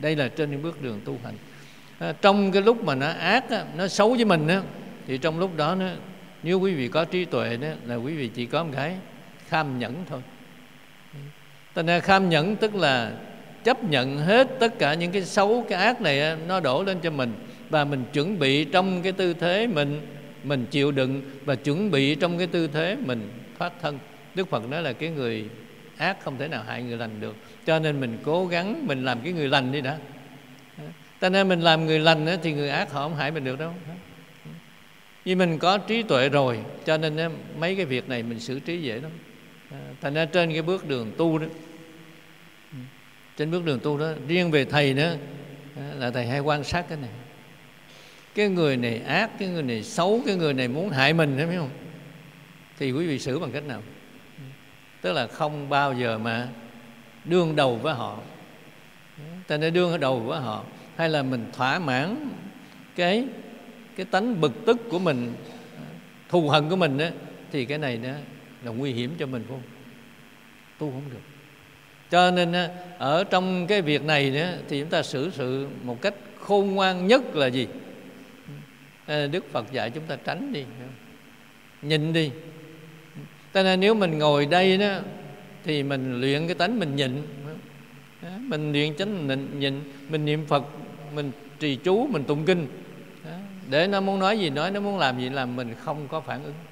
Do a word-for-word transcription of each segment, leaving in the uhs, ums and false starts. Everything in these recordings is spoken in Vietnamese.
Đây là trên những bước đường tu hành. À, trong cái lúc mà nó ác á, nó xấu với mình á, thì trong lúc đó nó, nếu quý vị có trí tuệ đó, là quý vị chỉ có một cái kham nhẫn thôi. Thành ra kham nhẫn tức là chấp nhận hết tất cả những cái xấu, cái ác này á, nó đổ lên cho mình, và mình chuẩn bị trong cái tư thế mình mình chịu đựng, và chuẩn bị trong cái tư thế mình thoát thân. Đức Phật nói là cái người ác không thể nào hại người lành được, cho nên mình cố gắng mình làm cái người lành đi đã. Cho nên mình làm người lành á, thì người ác họ không hại mình được đâu. Vì mình có trí tuệ rồi, cho nên á, mấy cái việc này mình xử trí dễ lắm. Thành ra trên cái bước đường tu đó, trên bước đường tu đó, riêng về thầy nữa là thầy hay quan sát cái này. Cái người này ác, cái người này xấu, cái người này muốn hại mình, thấy không? Thì quý vị xử bằng cách nào? Tức là không bao giờ mà đương đầu với họ. Ta nên đương ở đầu với họ, hay là mình thỏa mãn cái cái tánh bực tức của mình, thù hận của mình đó, thì cái này đó là nguy hiểm cho mình, phải không? Tu không được. Cho nên ở trong cái việc này đó, thì chúng ta xử sự một cách khôn ngoan nhất là gì? Đức Phật dạy chúng ta tránh đi, nhịn đi. Cho nên nếu mình ngồi đây đó, thì mình luyện cái tánh mình nhịn. Mình luyện chánh mình nhịn, mình niệm Phật, mình trì chú, mình tụng kinh, để nó muốn nói gì nói, nó muốn làm gì làm, mình không có phản ứng.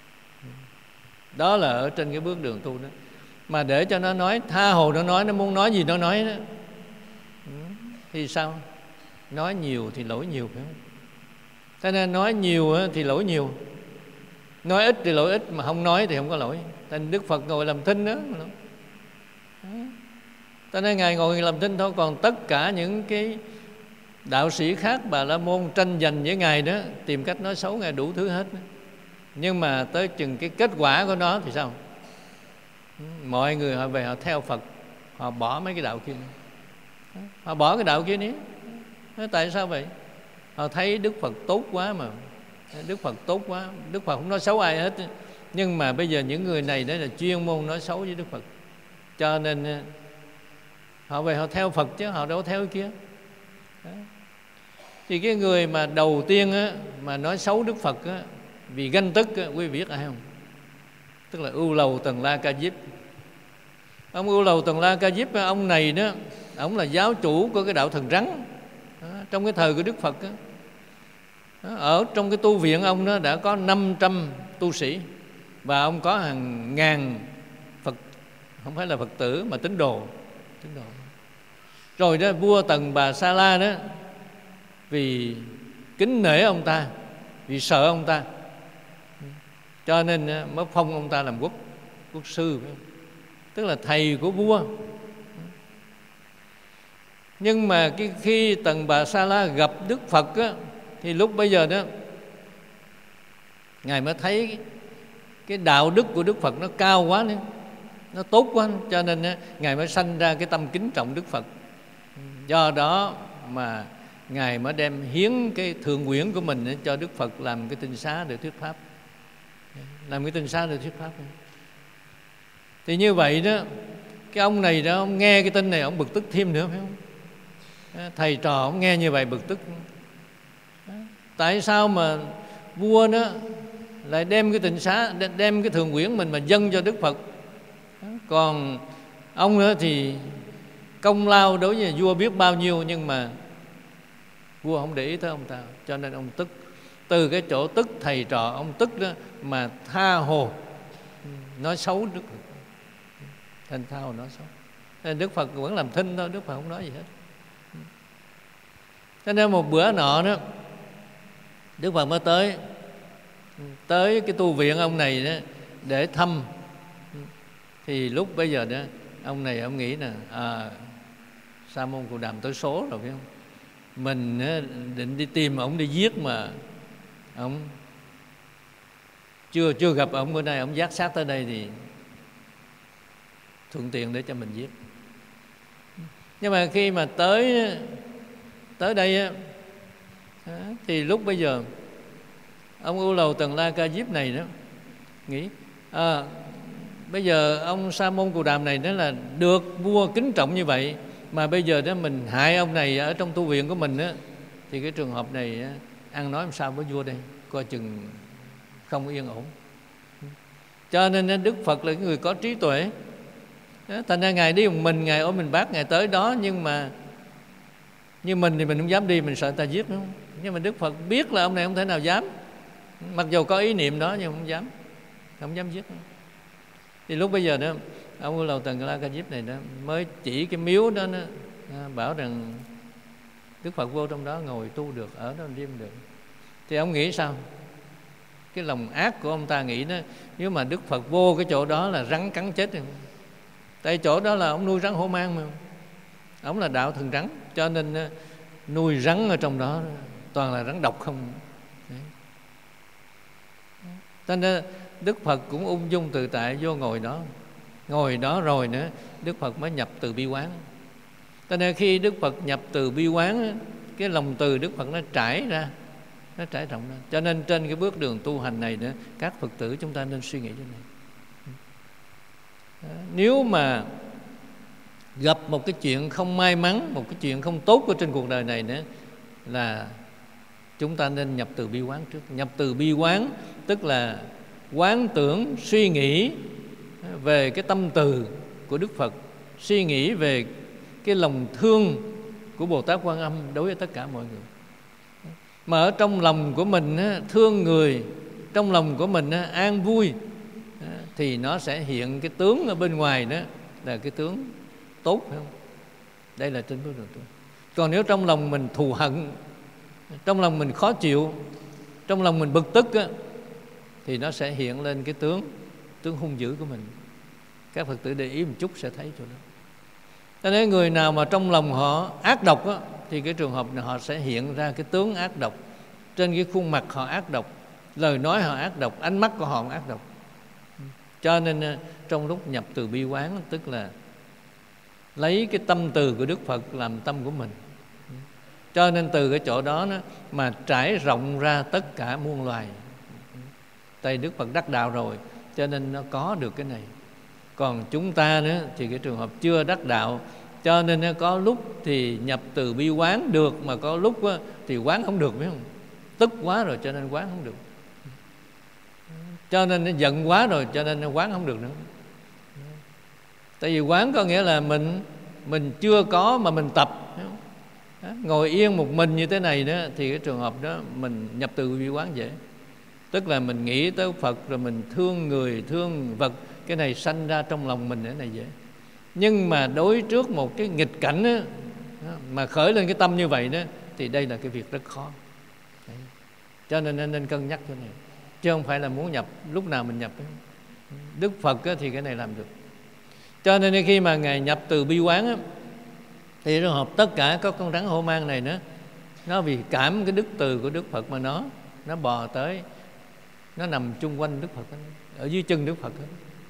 Đó là ở trên cái bước đường tu đó. Mà để cho nó nói, tha hồ nó nói, nó muốn nói gì nó nói đó, thì sao? Nói nhiều thì lỗi nhiều, phải không? Cho nên nói nhiều thì lỗi nhiều, nói ít thì lỗi ít, mà không nói thì không có lỗi. Thành Đức Phật ngồi làm thinh đó. Cho nên Ngài ngồi làm thinh thôi. Còn tất cả những cái đạo sĩ khác, Bà La Môn tranh giành với Ngài đó, tìm cách nói xấu Ngài đủ thứ hết. Nhưng mà tới chừng cái kết quả của nó thì sao? Mọi người họ về họ theo Phật, họ bỏ mấy cái đạo kia, họ bỏ cái đạo kia đi. Tại sao vậy? Họ thấy Đức Phật tốt quá mà. Đức Phật tốt quá, Đức Phật không nói xấu ai hết. Nhưng mà bây giờ những người này đó là chuyên môn nói xấu với Đức Phật, cho nên họ về họ theo Phật chứ họ đâu theo cái kia. Đó. Thì cái người mà đầu tiên á, mà nói xấu Đức Phật á, vì ganh tức á, quý vị biết ai không? Tức là Ưu Lầu Tần La Ca Diếp. Ông Ưu Lầu Tần La Ca Diếp, ông này đó, ông là giáo chủ của cái đạo Thần Rắn. Đó, trong cái thời của Đức Phật đó. Đó, ở trong cái tu viện ông đó đã có năm trăm tu sĩ, và ông có hàng ngàn Phật, không phải là Phật tử mà tín đồ, tín đồ. Rồi đó, vua Tần Bà Sa La đó, vì kính nể ông ta, vì sợ ông ta, cho nên mới phong ông ta làm quốc quốc sư, tức là thầy của vua. Nhưng mà cái khi Tần Bà Sa La gặp Đức Phật á, thì lúc bây giờ đó Ngài mới thấy cái đạo đức của Đức Phật nó cao quá nữa, nó tốt quá, cho nên á, Ngài mới sanh ra cái tâm kính trọng Đức Phật. Do đó mà Ngài mới đem hiến cái thượng quyển của mình cho Đức Phật làm cái tinh xá để thuyết pháp, làm cái tinh xá để thuyết pháp. Thì như vậy đó, cái ông này đó, ông nghe cái tin này ông bực tức thêm nữa, phải không? Thầy trò ông nghe như vậy bực tức. Tại sao mà vua đó lại đem cái tinh xá, đem cái thượng quyển mình mà dâng cho Đức Phật, còn ông nữa thì công lao đối với vua biết bao nhiêu, nhưng mà vua không để ý tới ông ta, cho nên ông tức. Từ cái chỗ tức thầy trò ông tức đó mà tha hồ nói xấu Đức Phật, thành tha hồ nói xấu. Nên Đức Phật vẫn làm thinh thôi, Đức Phật không nói gì hết. Cho nên một bữa nọ đó, Đức Phật mới tới tới cái tu viện ông này đó để thăm. Thì lúc bây giờ đó, ông này ông nghĩ là à, Sa Môn Cù Đàm tới số rồi, phải không? Mình định đi tìm ông đi giết mà ông chưa chưa gặp ông bữa nay, ông giác sát tới đây thì thuận tiện để cho mình giết. Nhưng mà khi mà tới tới đây á, thì lúc bây giờ ông Ưu Lầu Tần La Ca Diếp này đó nghĩ à, bây giờ ông Sa Môn Cù Đàm này đó là được vua kính trọng như vậy, mà bây giờ đó mình hại ông này ở trong tu viện của mình á, thì cái trường hợp này á, ăn nói làm sao với vua đây, coi chừng không yên ổn. Cho nên Đức Phật là người có trí tuệ. Thành ra Ngài đi một mình, Ngài ôm mình bác, Ngài tới đó. Nhưng mà như mình thì mình không dám đi, mình sợ ta giết, đúng không? Nhưng mà Đức Phật biết là ông này không thể nào dám, mặc dù có ý niệm đó nhưng không dám, không dám giết. Thì lúc bây giờ đó, ông U Lầu Tần La Ca Diếp này đó mới chỉ cái miếu đó, đó bảo rằng Đức Phật vô trong đó ngồi tu được, ở đó đêm được. Thì ông nghĩ sao? Cái lòng ác của ông ta nghĩ đó, nếu mà Đức Phật vô cái chỗ đó là rắn cắn chết rồi. Tại chỗ đó là ông nuôi rắn hổ mang mà, ông là đạo thần rắn, cho nên nuôi rắn ở trong đó toàn là rắn độc không. Cho nên Đức Phật cũng ung dung tự tại vô ngồi đó. Ngồi đó rồi nữa Đức Phật mới nhập từ bi quán. Cho nên khi Đức Phật nhập từ bi quán, cái lòng từ Đức Phật nó trải ra, nó trải rộng ra. Cho nên trên cái bước đường tu hành này nữa, các Phật tử chúng ta nên suy nghĩ thế này. Nếu mà gặp một cái chuyện không may mắn, một cái chuyện không tốt của trên cuộc đời này nữa, là chúng ta nên nhập từ bi quán trước. Nhập từ bi quán tức là quán tưởng, suy nghĩ về cái tâm từ của Đức Phật, suy nghĩ về cái lòng thương của Bồ Tát Quan Âm đối với tất cả mọi người. Mà ở trong lòng của mình thương người, trong lòng của mình an vui, thì nó sẽ hiện cái tướng ở bên ngoài đó là cái tướng tốt, phải không? Đây là trên bước đường tu. Còn nếu trong lòng mình thù hận, trong lòng mình khó chịu, trong lòng mình bực tức á, thì nó sẽ hiện lên cái tướng tướng hung dữ của mình. Các Phật tử để ý một chút sẽ thấy chỗ đó. Cho nên người nào mà trong lòng họ ác độc á, thì cái trường hợp này họ sẽ hiện ra cái tướng ác độc. Trên cái khuôn mặt họ ác độc, lời nói họ ác độc, ánh mắt của họ ác độc. Cho nên trong lúc nhập từ bi quán, tức là lấy cái tâm từ của Đức Phật làm tâm của mình. Cho nên từ cái chỗ đó, đó mà trải rộng ra tất cả muôn loài. Tại Đức Phật đắc đạo rồi, cho nên nó có được cái này. Còn chúng ta nữa thì cái trường hợp chưa đắc đạo, cho nên nó có lúc thì nhập từ bi quán được, mà có lúc thì quán không được, biết không? Tức quá rồi cho nên quán không được. Cho nên nó giận quá rồi cho nên nó quán không được nữa. Tại vì quán có nghĩa là mình mình chưa có mà mình tập. Ngồi yên một mình như thế này đó, thì cái trường hợp đó mình nhập từ bi quán dễ. Tức là mình nghĩ tới Phật rồi mình thương người, thương vật, cái này sanh ra trong lòng mình, cái này dễ. Nhưng mà đối trước một cái nghịch cảnh đó, mà khởi lên cái tâm như vậy đó, thì đây là cái việc rất khó. Đấy. Cho nên nên, nên cân nhắc cái này, chứ không phải là muốn nhập lúc nào mình nhập. Đức Phật thì cái này làm được. Cho nên khi mà Ngài nhập từ bi quán, thì trường hợp tất cả các con rắn hổ mang này nữa, nó vì cảm cái đức từ của Đức Phật mà nó nó bò tới, nó nằm chung quanh Đức Phật đó, ở dưới chân Đức Phật đó.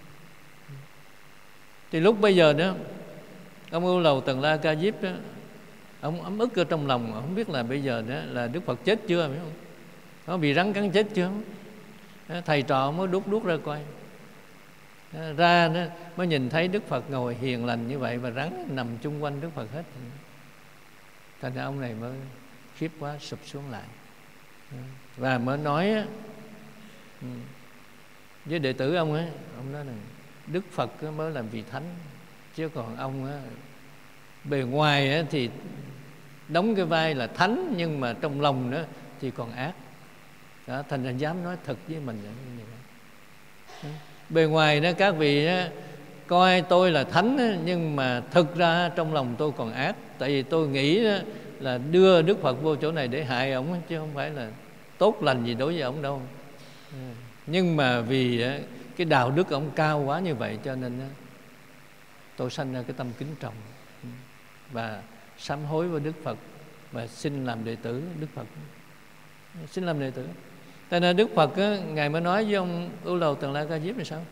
Thì lúc bây giờ đó, ông U Lầu Tần La Ca Diếp đó, ông ấm ức ở trong lòng, ông không biết là bây giờ đó là Đức Phật chết chưa, phải không? Nó bị rắn cắn chết chưa? Thầy trò mới đút đút ra coi, ra đó mới nhìn thấy Đức Phật ngồi hiền lành như vậy và rắn nằm chung quanh Đức Phật hết. Thành ra ông này mới khiếp quá, sụp xuống lại và mới nói với đệ tử ông ấy, ông nói là Đức Phật mới làm vị thánh, chứ còn ông á, bề ngoài á, thì đóng cái vai là thánh, nhưng mà trong lòng nữa thì còn ác. Đó, thành ra dám nói thật với mình như vậy. Bề ngoài đó các vị đó, coi tôi là thánh đó, nhưng mà thực ra trong lòng tôi còn ác. Tại vì tôi nghĩ đó, là đưa Đức Phật vô chỗ này để hại ổng, chứ không phải là tốt lành gì đối với ổng đâu. Nhưng mà vì cái đạo đức ổng cao quá như vậy, cho nên tôi sanh ra cái tâm kính trọng và sám hối với Đức Phật và xin làm đệ tử Đức Phật, xin làm đệ tử. Tại nên Đức Phật á, Ngài mới nói với ông U Lầu Tần La Ca Diếp là sao?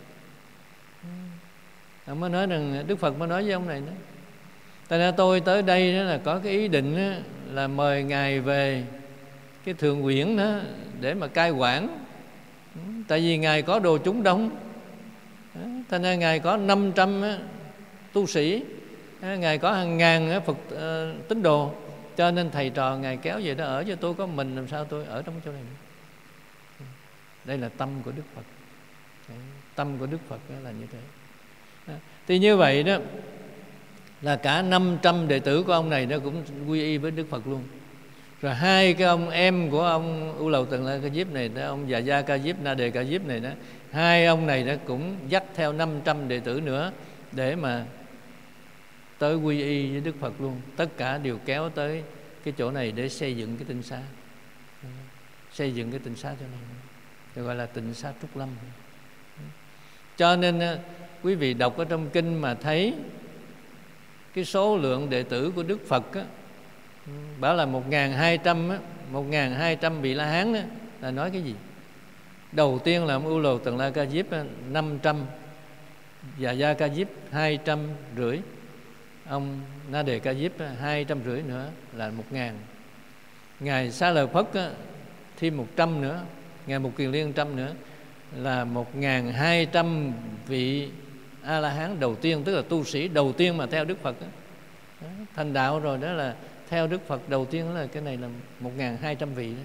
Ông mới nói rằng, Đức Phật mới nói với ông này đó, tại nên tôi tới đây đó là có cái ý định đó, là mời Ngài về cái thượng quyển đó để mà cai quản. Tại vì Ngài có đồ chúng đông, thành ra Ngài có năm trăm tu sĩ, Ngài có hàng ngàn Phật uh, tín đồ, cho nên thầy trò Ngài kéo về đó ở, cho tôi có mình làm sao tôi ở trong chỗ này. Đây là tâm của Đức Phật. Tâm của Đức Phật là như thế. Thì như vậy đó là cả năm trăm đệ tử của ông này nó cũng quy y với Đức Phật luôn. Rồi hai cái ông em của ông U Lầu Tần La Ca Diếp này đó, ông Già Gia Ca Diếp, Na Đề Ca Diếp này đó, hai ông này nó cũng dắt theo năm trăm đệ tử nữa để mà tới quy y với Đức Phật luôn. Tất cả đều kéo tới cái chỗ này để xây dựng cái tinh xá, xây dựng cái tinh xá chỗ này, được gọi là tịnh xá Trúc Lâm. Cho nên quý vị đọc ở trong kinh mà thấy cái số lượng đệ tử của Đức Phật á, bảo là một nghìn hai trăm á, một nghìn hai trăm vị La Hán á, là nói cái gì? Đầu tiên là ông U Lầu Tần La Ca Diếp năm trăm, Già Gia Ca Diếp hai trăm rưỡi, ông Na Đề Ca Diếp hai trăm rưỡi nữa là một ngàn. Ngài Xá Lợi Phất á, thêm một trăm nữa, Ngài Mục Kiền Liên trăm nữa, là một nghìn hai trăm vị A-la-hán đầu tiên, tức là tu sĩ đầu tiên mà theo Đức Phật đó. Đó, thành đạo rồi đó là theo Đức Phật đầu tiên là cái này là một nghìn hai trăm vị đó.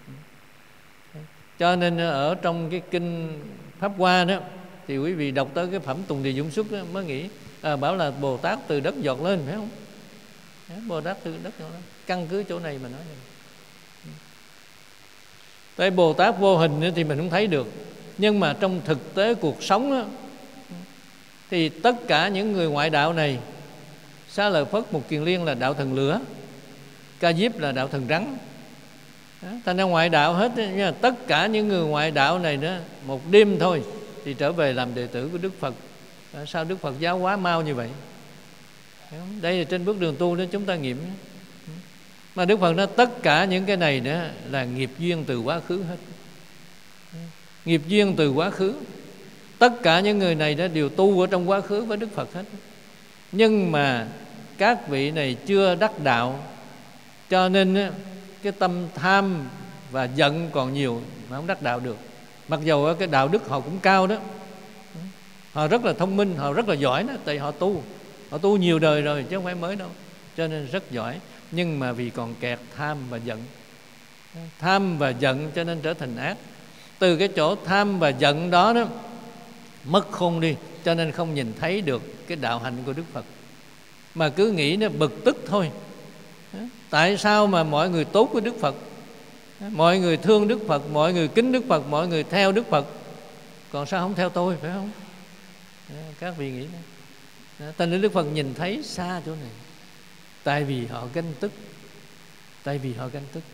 Cho nên ở trong cái kinh Pháp Hoa đó thì quý vị đọc tới cái phẩm Tùng Địa Dũng Xuất đó, mới nghĩ à, bảo là Bồ Tát từ đất giọt lên, phải không? Đó, Bồ Tát từ đất giọt lên, căn cứ chỗ này mà nói này. Tại Bồ Tát vô hình thì mình không thấy được, nhưng mà trong thực tế cuộc sống đó, thì tất cả những người ngoại đạo này, Xá Lợi Phất, Mục Kiền Liên là đạo thần lửa, Ca Diếp là đạo thần rắn. Thành ra ngoại đạo hết, nhưng tất cả những người ngoại đạo này đó, một đêm thôi thì trở về làm đệ tử của Đức Phật. Sao Đức Phật giáo hóa mau như vậy? Đây là trên bước đường tu đó chúng ta nghiệm. Mà Đức Phật nói tất cả những cái này đó là nghiệp duyên từ quá khứ hết. Nghiệp duyên từ quá khứ. Tất cả những người này đó đều tu ở trong quá khứ với Đức Phật hết. Nhưng mà các vị này chưa đắc đạo, cho nên cái tâm tham và giận còn nhiều mà không đắc đạo được. Mặc dù cái đạo đức họ cũng cao đó, họ rất là thông minh, họ rất là giỏi đó, tại họ tu, họ tu nhiều đời rồi chứ không phải mới đâu, cho nên rất giỏi. Nhưng mà vì còn kẹt tham và giận, tham và giận cho nên trở thành ác. Từ cái chỗ tham và giận đó đó mất khôn đi, cho nên không nhìn thấy được cái đạo hạnh của Đức Phật, mà cứ nghĩ nó bực tức thôi. Tại sao mà mọi người tốt với Đức Phật, mọi người thương Đức Phật, mọi người kính Đức Phật, mọi người theo Đức Phật, còn sao không theo tôi, phải không? Các vị nghĩ đó. Thành nên Đức Phật nhìn thấy xa chỗ này, tại vì họ ganh tức, tại vì họ ganh tức,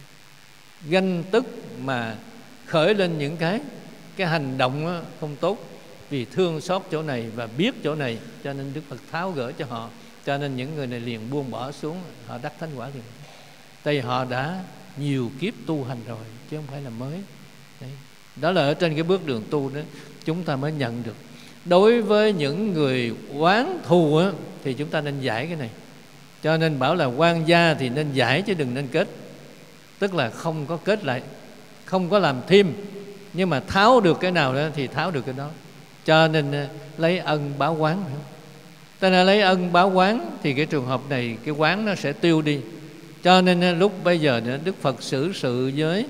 ganh tức mà khởi lên những cái cái hành động không tốt, vì thương xót chỗ này và biết chỗ này, cho nên Đức Phật tháo gỡ cho họ. Cho nên những người này liền buông bỏ xuống, họ đắc thánh quả liền. Tại vì họ đã nhiều kiếp tu hành rồi, chứ không phải là mới. Đấy. Đó là ở trên cái bước đường tu đó chúng ta mới nhận được. Đối với những người oán thù á, thì chúng ta nên giải cái này. Cho nên bảo là quan gia thì nên giải chứ đừng nên kết. Tức là không có kết lại, không có làm thêm, nhưng mà tháo được cái nào đó thì tháo được cái đó. Cho nên lấy ân báo oán. Ta nên lấy ân báo oán thì cái trường hợp này cái oán nó sẽ tiêu đi. Cho nên lúc bây giờ Đức Phật xử sự với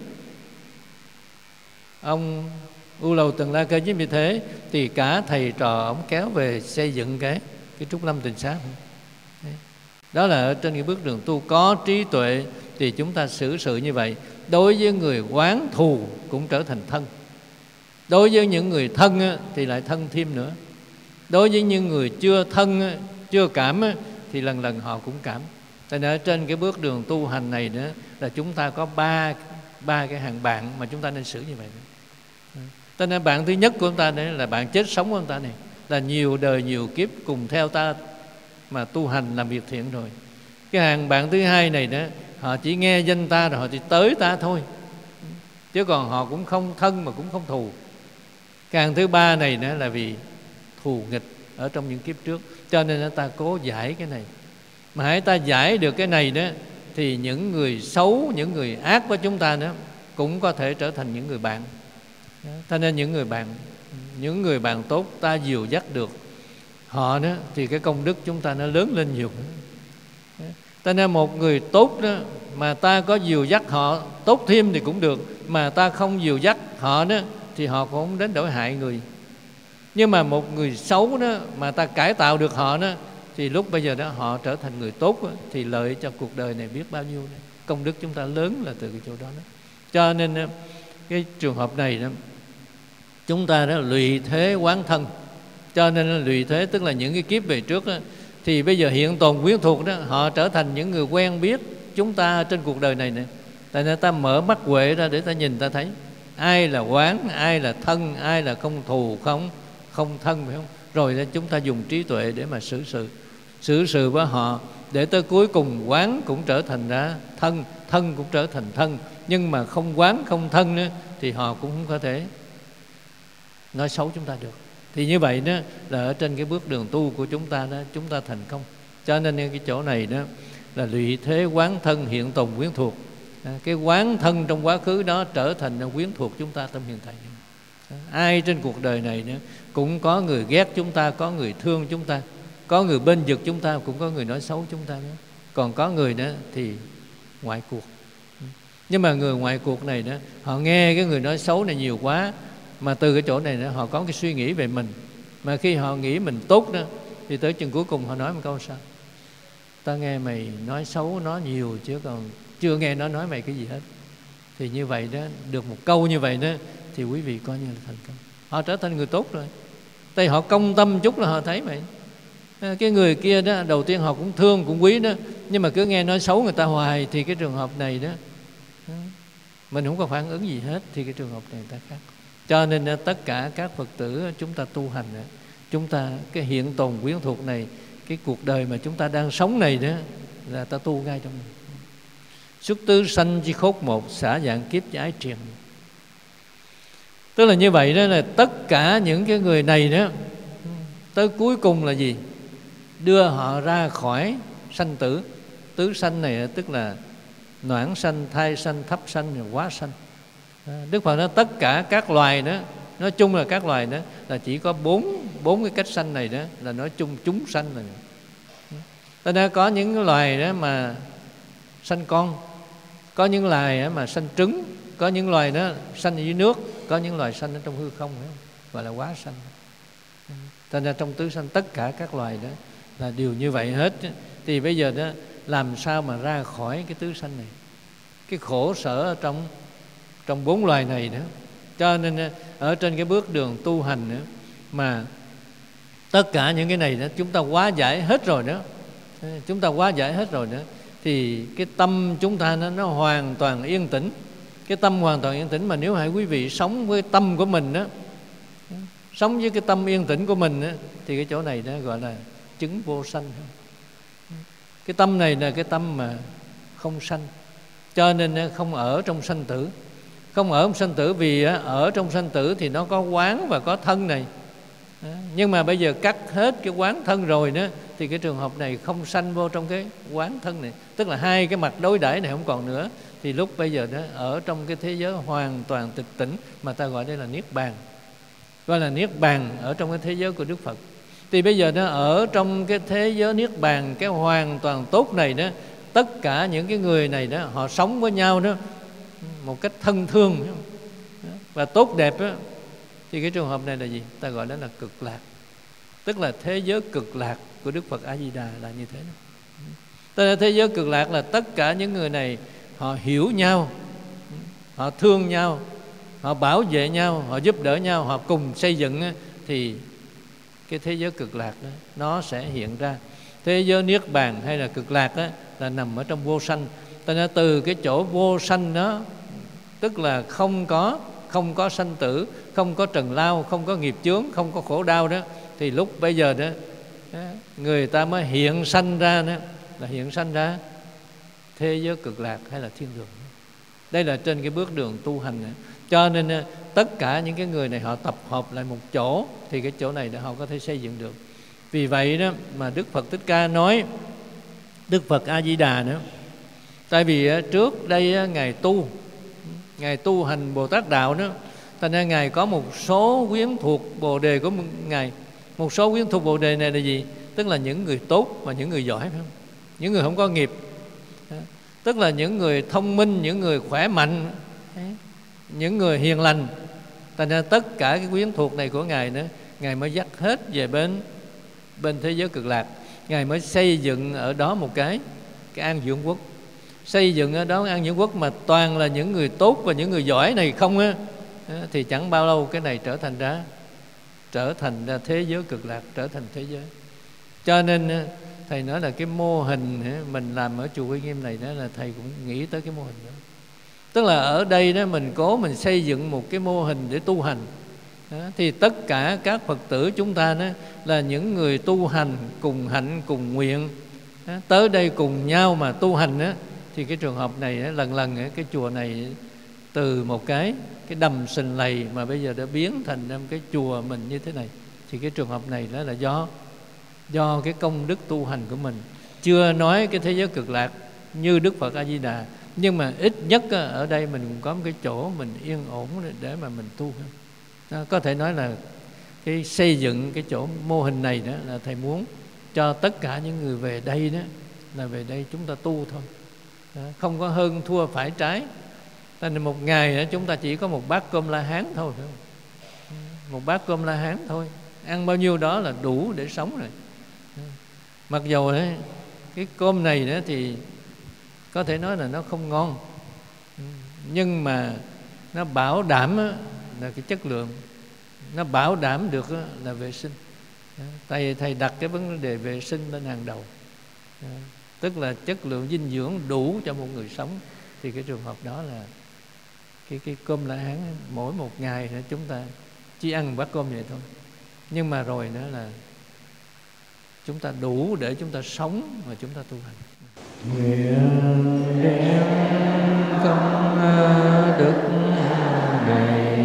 ông U Lầu Tần La Ca Diếp như thế, thì cả thầy trò ông kéo về xây dựng cái cái Trúc Lâm Tịnh Xá. Đó là ở trên cái bước đường tu có trí tuệ thì chúng ta xử sự như vậy. Đối với người oán thù cũng trở thành thân, đối với những người thân thì lại thân thêm nữa, đối với những người chưa thân, chưa cảm thì lần lần họ cũng cảm. Tại nên ở trên cái bước đường tu hành này nữa là chúng ta có ba ba cái hàng bạn mà chúng ta nên xử như vậy. Cho nên bạn thứ nhất của chúng ta này là bạn chết sống của chúng ta này, là nhiều đời nhiều kiếp cùng theo ta mà tu hành làm việc thiện rồi. Cái hàng bạn thứ hai này đó, họ chỉ nghe danh ta rồi họ chỉ tới ta thôi, chứ còn họ cũng không thân mà cũng không thù. Cái hàng thứ ba này nữa là vì thù nghịch ở trong những kiếp trước, cho nên ta cố giải cái này. Mà hãy ta giải được cái này đó thì những người xấu, những người ác của chúng ta nữa cũng có thể trở thành những người bạn. Cho nên những người bạn, những người bạn tốt ta dìu dắt được, họ đó thì cái công đức chúng ta nó lớn lên nhiều. Ta nên một người tốt đó mà ta có dìu dắt họ tốt thêm thì cũng được, mà ta không dìu dắt họ đó thì họ cũng không đến đổi hại người. Nhưng mà một người xấu đó mà ta cải tạo được họ đó thì lúc bây giờ đó họ trở thành người tốt đó, thì lợi cho cuộc đời này biết bao nhiêu đó. Công đức chúng ta lớn là từ cái chỗ đó, đó. Cho nên cái trường hợp này đó, chúng ta đó lụy thế quán thân. Cho nên lụy thế tức là những cái kiếp về trước đó, thì bây giờ hiện tồn quyến thuộc đó, họ trở thành những người quen biết chúng ta trên cuộc đời này nè. Tại nên ta mở mắt huệ ra để ta nhìn, ta thấy ai là quán, ai là thân, ai là không thù, không không thân, phải không? Rồi chúng ta dùng trí tuệ để mà xử sự xử sự với họ, để tới cuối cùng quán cũng trở thành ra thân, thân cũng trở thành thân. Nhưng mà không quán không thân nữa thì họ cũng không có thể nói xấu chúng ta được. Thì như vậy đó là ở trên cái bước đường tu của chúng ta đó, chúng ta thành công. Cho nên cái chỗ này đó là lụy thế quán thân hiện tồn quyến thuộc. Cái quán thân trong quá khứ đó trở thành quyến thuộc chúng ta tâm hiện tại. Ai trên cuộc đời này nữa cũng có người ghét chúng ta, có người thương chúng ta, có người bên vực chúng ta, cũng có người nói xấu chúng ta nữa. Còn có người đó thì ngoại cuộc. Nhưng mà người ngoại cuộc này đó, họ nghe cái người nói xấu này nhiều quá, mà từ cái chỗ này đó, họ có cái suy nghĩ về mình. Mà khi họ nghĩ mình tốt đó, thì tới chừng cuối cùng họ nói một câu sao? Ta nghe mày nói xấu nó nhiều chứ còn chưa nghe nó nói mày cái gì hết. Thì như vậy đó, được một câu như vậy đó, thì quý vị coi như là thành công. Họ trở thành người tốt rồi. Tại họ công tâm chút là họ thấy vậy. Cái người kia đó, đầu tiên họ cũng thương, cũng quý đó, nhưng mà cứ nghe nói xấu người ta hoài, thì cái trường hợp này đó mình không có phản ứng gì hết, thì cái trường hợp này ta khác. Cho nên tất cả các Phật tử chúng ta tu hành, chúng ta cái hiện tồn quyến thuộc này, cái cuộc đời mà chúng ta đang sống này đó, là ta tu ngay trong mình. Xuất tứ sanh chi khốt một, xả dạng kiếp chi ái triền. Tức là như vậy đó, là tất cả những cái người này đó, tới cuối cùng là gì? Đưa họ ra khỏi sanh tử. Tứ sanh này tức là noãn sanh, thai sanh, thấp sanh, hóa sanh. Đức Phật nói tất cả các loài đó, nói chung là các loài đó, là chỉ có bốn bốn cái cách sanh này đó, là nói chung chúng sanh này. Tại nên có những loài đó mà sanh con, có những loài mà sanh trứng, có những loài đó sanh dưới nước, có những loài sanh ở trong hư không, gọi là hóa sanh. Thành ra trong tứ sanh tất cả các loài đó là đều như vậy hết. Thì bây giờ đó làm sao mà ra khỏi cái tứ sanh này, cái khổ sở ở trong trong bốn loài này nữa. Cho nên ở trên cái bước đường tu hành nữa, mà tất cả những cái này đó chúng ta hóa giải hết rồi đó, chúng ta hóa giải hết rồi đó, thì cái tâm chúng ta nó, nó hoàn toàn yên tĩnh. Cái tâm hoàn toàn yên tĩnh, mà nếu hãy quý vị sống với tâm của mình đó, sống với cái tâm yên tĩnh của mình đó, thì cái chỗ này đó gọi là chứng vô sanh. Cái tâm này là cái tâm mà không sanh, cho nên không ở trong sanh tử. Không ở trong sanh tử vì ở trong sanh tử thì nó có quán và có thân này. Nhưng mà bây giờ cắt hết cái quán thân rồi đó, thì cái trường hợp này không sanh vô trong cái quán thân này. Tức là hai cái mặt đối đãi này không còn nữa. Thì lúc bây giờ đó ở trong cái thế giới hoàn toàn tịch tỉnh, mà ta gọi đây là Niết Bàn, gọi là Niết Bàn ở trong cái thế giới của Đức Phật. Thì bây giờ nó ở trong cái thế giới Niết Bàn, cái hoàn toàn tốt này đó, tất cả những cái người này đó, họ sống với nhau đó một cách thân thương và tốt đẹp đó. Thì cái trường hợp này là gì? Ta gọi đó là cực lạc. Tức là thế giới cực lạc của Đức Phật A-di-đà là như thế đó. Tức là thế giới cực lạc là tất cả những người này họ hiểu nhau, họ thương nhau, họ bảo vệ nhau, họ giúp đỡ nhau, họ cùng xây dựng, thì cái thế giới cực lạc đó nó sẽ hiện ra. Thế giới Niết Bàn hay là cực lạc đó là nằm ở trong vô sanh. Cho nên từ cái chỗ vô sanh đó, tức là không có không có sanh tử, không có trần lao, không có nghiệp chướng, không có khổ đau đó, thì lúc bây giờ đó người ta mới hiện sanh ra đó, là hiện sanh ra thế giới cực lạc hay là thiên đường. Đây là trên cái bước đường tu hành đó. Cho nên tất cả những cái người này họ tập hợp lại một chỗ, thì cái chỗ này để họ có thể xây dựng được. Vì vậy đó mà Đức Phật Thích Ca nói, Đức Phật A-di-đà nữa, tại vì trước đây Ngài tu, Ngài tu hành Bồ Tát Đạo đó, thành ra Ngài có một số quyến thuộc Bồ Đề của Ngài. Một số quyến thuộc Bồ Đề này là gì? Tức là những người tốt và những người giỏi, phải không? Những người không có nghiệp, tức là những người thông minh, những người khỏe mạnh, những người hiền lành. Thành ra tất cả cái quyến thuộc này của Ngài nữa, Ngài mới dắt hết về bên bên thế giới cực lạc. Ngài mới xây dựng ở đó một cái cái an dưỡng quốc. Xây dựng ở đó an dưỡng quốc mà toàn là những người tốt và những người giỏi này không á, thì chẳng bao lâu cái này trở thành ra trở thành ra thế giới cực lạc, trở thành thế giới. Cho nên thầy nói là cái mô hình mình làm ở chùa Uy Nghiêm này đó là thầy cũng nghĩ tới cái mô hình đó. Tức là ở đây đó mình cố mình xây dựng một cái mô hình để tu hành đó, thì tất cả các Phật tử chúng ta đó là những người tu hành cùng hạnh cùng nguyện đó, tới đây cùng nhau mà tu hành đó. Thì cái trường hợp này đó, lần lần cái chùa này từ một cái cái đầm sình lầy mà bây giờ đã biến thành một cái chùa mình như thế này. Thì cái trường hợp này đó là do do cái công đức tu hành của mình. Chưa nói cái thế giới cực lạc như Đức Phật A Di Đà, nhưng mà ít nhất ở đây mình cũng có một cái chỗ mình yên ổn để mà mình tu. Đó, có thể nói là cái xây dựng cái chỗ mô hình này đó là thầy muốn cho tất cả những người về đây đó là về đây chúng ta tu thôi. Đó, không có hơn thua phải trái. Nên một ngày đó, chúng ta chỉ có một bát cơm La Hán thôi, phải không? Một bát cơm La Hán thôi, ăn bao nhiêu đó là đủ để sống rồi. Mặc dù đấy, cái cơm này đó thì có thể nói là nó không ngon, nhưng mà nó bảo đảm là cái chất lượng, nó bảo đảm được là vệ sinh. Thầy, thầy đặt cái vấn đề vệ sinh lên hàng đầu, tức là chất lượng dinh dưỡng đủ cho một người sống. Thì cái trường hợp đó là cái, cái cơm La Hán mỗi một ngày nữa chúng ta chỉ ăn một bát cơm vậy thôi. Nhưng mà rồi nữa là chúng ta đủ để chúng ta sống và chúng ta tu hành. Nguyện đem công đức đầy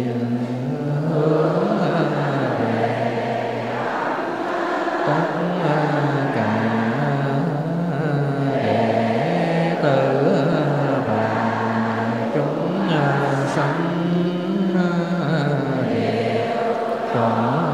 hướng về tất cả đệ tử và chúng sanh địa cộng